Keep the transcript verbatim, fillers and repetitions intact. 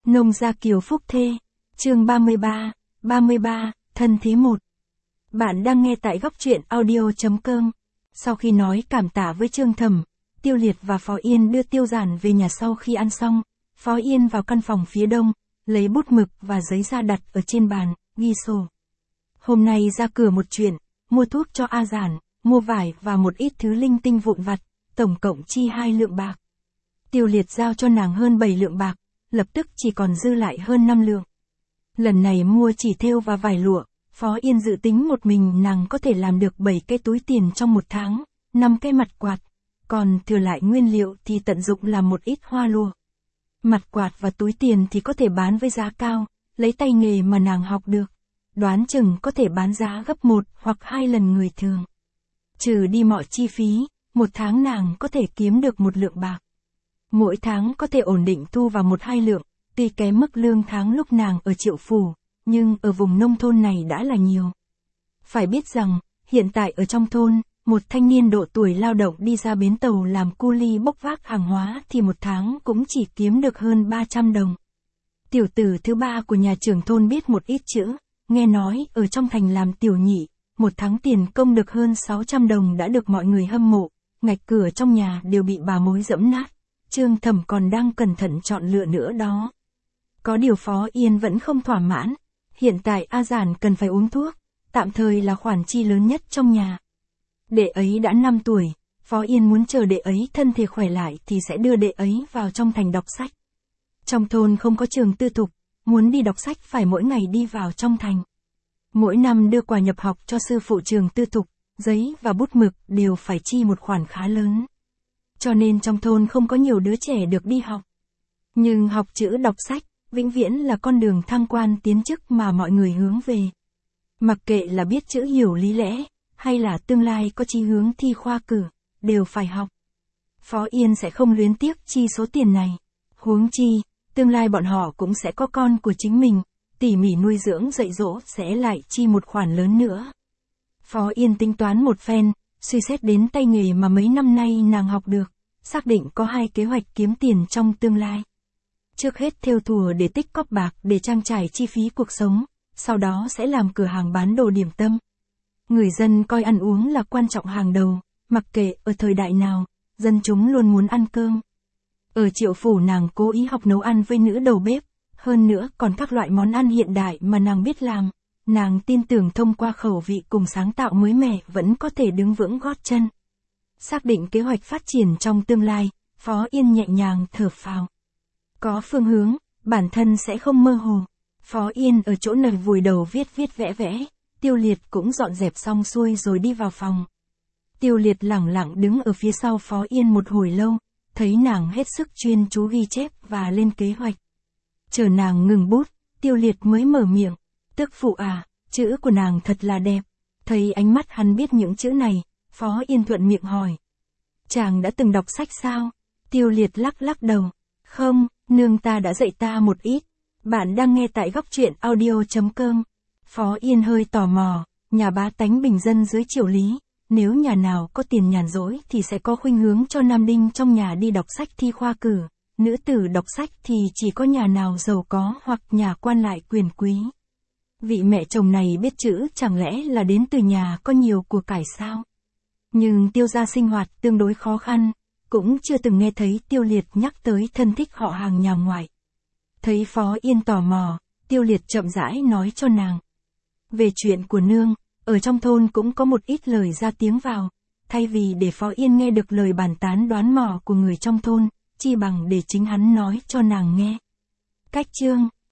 Nông gia Kiều Phúc Thê, chương ba mươi ba, ba mươi ba, thân thế một. Bạn đang nghe tại góc truyện audio.com. Sau khi nói cảm tạ với Trương Thẩm, Tiêu Liệt và Phó Yên đưa Tiêu Giản về nhà sau khi ăn xong, Phó Yên vào căn phòng phía đông, lấy bút mực và giấy ra đặt ở trên bàn, ghi sổ. Hôm nay ra cửa một chuyện, mua thuốc cho A Giản, mua vải và một ít thứ linh tinh vụn vặt, tổng cộng chi hai lượng bạc. Tiêu Liệt giao cho nàng hơn bảy lượng bạc, lập tức chỉ còn dư lại hơn năm lượng. Lần này mua chỉ thêu và vải lụa, Phó Yên dự tính một mình nàng có thể làm được bảy cái túi tiền trong một tháng, năm cái mặt quạt, còn thừa lại nguyên liệu thì tận dụng làm một ít hoa lụa. Mặt quạt và túi tiền thì có thể bán với giá cao, lấy tay nghề mà nàng học được, đoán chừng có thể bán giá gấp một hoặc hai lần người thường. Trừ đi mọi chi phí, một tháng nàng có thể kiếm được một lượng bạc. Mỗi tháng có thể ổn định thu vào một hai lượng, tuy kém mức lương tháng lúc nàng ở Triệu Phủ, nhưng ở vùng nông thôn này đã là nhiều. Phải biết rằng, hiện tại ở trong thôn, một thanh niên độ tuổi lao động đi ra bến tàu làm cu li bốc vác hàng hóa thì một tháng cũng chỉ kiếm được hơn ba trăm đồng. Tiểu tử thứ ba của nhà trưởng thôn biết một ít chữ, nghe nói ở trong thành làm tiểu nhị, một tháng tiền công được hơn sáu trăm đồng đã được mọi người hâm mộ, ngạch cửa trong nhà đều bị bà mối dẫm nát. Trương Thẩm còn đang cẩn thận chọn lựa nữa đó. Có điều Phó Yên vẫn không thỏa mãn, hiện tại A Giản cần phải uống thuốc, tạm thời là khoản chi lớn nhất trong nhà. Đệ ấy đã năm tuổi, Phó Yên muốn chờ đệ ấy thân thể khỏe lại thì sẽ đưa đệ ấy vào trong thành đọc sách. Trong thôn không có trường tư thục, muốn đi đọc sách phải mỗi ngày đi vào trong thành. Mỗi năm đưa quà nhập học cho sư phụ trường tư thục, giấy và bút mực đều phải chi một khoản khá lớn. Cho nên trong thôn không có nhiều đứa trẻ được đi học. Nhưng học chữ đọc sách, vĩnh viễn là con đường thăng quan tiến chức mà mọi người hướng về. Mặc kệ là biết chữ hiểu lý lẽ, hay là tương lai có chí hướng thi khoa cử, đều phải học. Phó Yên sẽ không luyến tiếc chi số tiền này. Huống chi, tương lai bọn họ cũng sẽ có con của chính mình, tỉ mỉ nuôi dưỡng dạy dỗ sẽ lại chi một khoản lớn nữa. Phó Yên tính toán một phen, suy xét đến tay nghề mà mấy năm nay nàng học được, xác định có hai kế hoạch kiếm tiền trong tương lai. Trước hết thêu thùa để tích cóp bạc để trang trải chi phí cuộc sống, sau đó sẽ làm cửa hàng bán đồ điểm tâm. Người dân coi ăn uống là quan trọng hàng đầu, mặc kệ ở thời đại nào, dân chúng luôn muốn ăn cơm. Ở Triệu Phủ nàng cố ý học nấu ăn với nữ đầu bếp, hơn nữa còn các loại món ăn hiện đại mà nàng biết làm. Nàng tin tưởng thông qua khẩu vị cùng sáng tạo mới mẻ vẫn có thể đứng vững gót chân. Xác định kế hoạch phát triển trong tương lai, Phó Yên nhẹ nhàng thở phào. Có phương hướng, bản thân sẽ không mơ hồ. Phó Yên ở chỗ này vùi đầu viết viết vẽ vẽ, Tiêu Liệt cũng dọn dẹp xong xuôi rồi đi vào phòng. Tiêu Liệt lẳng lặng đứng ở phía sau Phó Yên một hồi lâu, thấy nàng hết sức chuyên chú ghi chép và lên kế hoạch. Chờ nàng ngừng bút, Tiêu Liệt mới mở miệng. Tức phụ à, chữ của nàng thật là đẹp. Thấy ánh mắt hắn biết những chữ này, Phó Yên thuận miệng hỏi. Chàng đã từng đọc sách sao? Tiêu Liệt lắc lắc đầu. Không, nương ta đã dạy ta một ít. Bạn đang nghe tại góc truyện audio.com. Phó Yên hơi tò mò, nhà bá tánh bình dân dưới triều lý, nếu nhà nào có tiền nhàn rỗi thì sẽ có khuynh hướng cho nam đinh trong nhà đi đọc sách thi khoa cử, nữ tử đọc sách thì chỉ có nhà nào giàu có hoặc nhà quan lại quyền quý. Vị mẹ chồng này biết chữ chẳng lẽ là đến từ nhà có nhiều của cải sao? Nhưng Tiêu gia sinh hoạt tương đối khó khăn, cũng chưa từng nghe thấy Tiêu Liệt nhắc tới thân thích họ hàng nhà ngoại. Thấy Phó Yên tò mò, Tiêu Liệt chậm rãi nói cho nàng. Về chuyện của nương, ở trong thôn cũng có một ít lời ra tiếng vào, thay vì để Phó Yên nghe được lời bàn tán đoán mò của người trong thôn, chi bằng để chính hắn nói cho nàng nghe. Cách chương